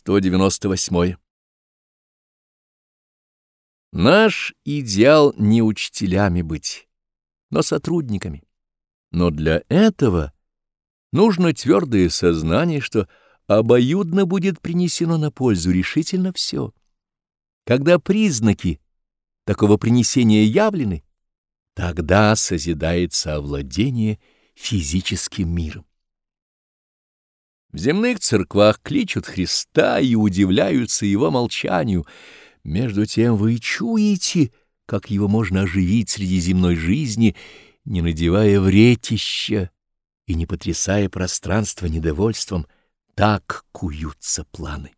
198. Наш идеал не учителями быть, но сотрудниками. Но для этого нужно твердое сознание, что обоюдно будет принесено на пользу решительно все. Когда признаки такого принесения явлены, тогда созидается овладение физическим миром. В земных церквах кличут Христа и удивляются Его молчанию. Между тем вы чуете, как Его можно оживить среди земной жизни, не надевая вретища и не потрясая пространство недовольством. Так куются планы.